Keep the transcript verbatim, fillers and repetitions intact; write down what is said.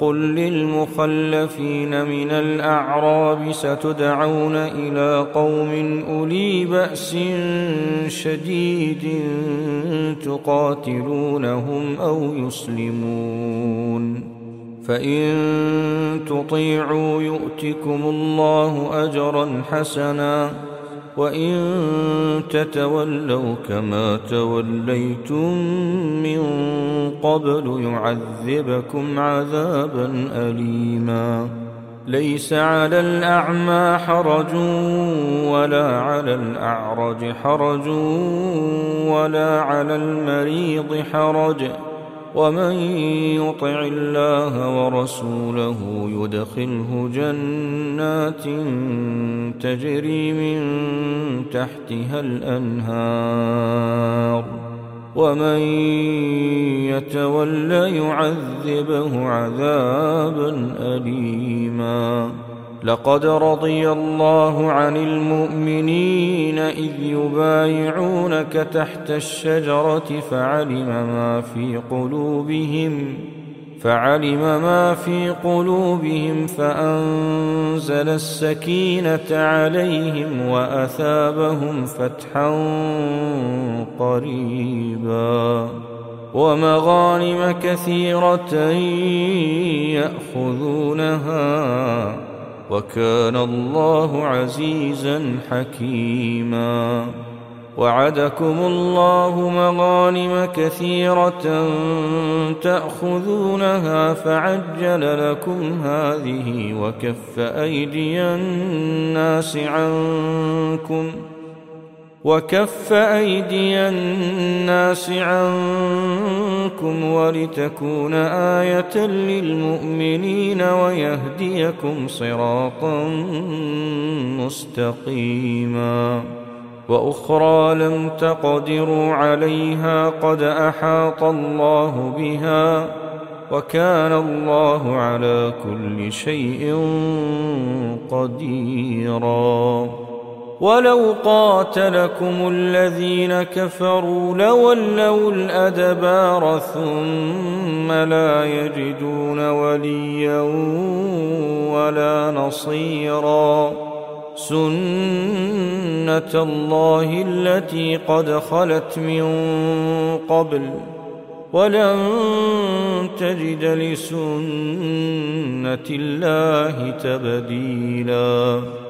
قل للمخلفين من الأعراب ستدعون إلى قوم أولي بأس شديد تقاتلونهم أو يسلمون فإن تطيعوا يؤتكم الله أجرا حسنا وإن تتولوا كما توليتم من قبل يعذبكم عذابا أليما ليس على الأعمى حرج ولا على الأعرج حرج ولا على المريض حرج ومن يطع الله ورسوله يدخله جنات تجري من تحتها الأنهار ومن يتولى يعذبه عذابا أليما لقد رضي الله عن المؤمنين إذ يبايعونك تحت الشجرة فعلم ما في قلوبهم فعلم ما في قلوبهم فأنزل السكينة عليهم وأثابهم فتحا قريبا ومغانم كثيرة يأخذونها وكان الله عزيزا حكيما وعدكم الله مغانم كثيرة تأخذونها فعجل لكم هذه وكف أيدي الناس عنكم وكف أيدي الناس عنكم ولتكون آية للمؤمنين ويهديكم صراطا مستقيما وأخرى لم تقدروا عليها قد أحاط الله بها وكان الله على كل شيء قديرا ولو قاتلكم الذين كفروا لولوا الأدبار ثم لا يجدون وليا ولا نصيرا سنة الله التي قد خلت من قبل ولن تجد لسنة الله تبديلا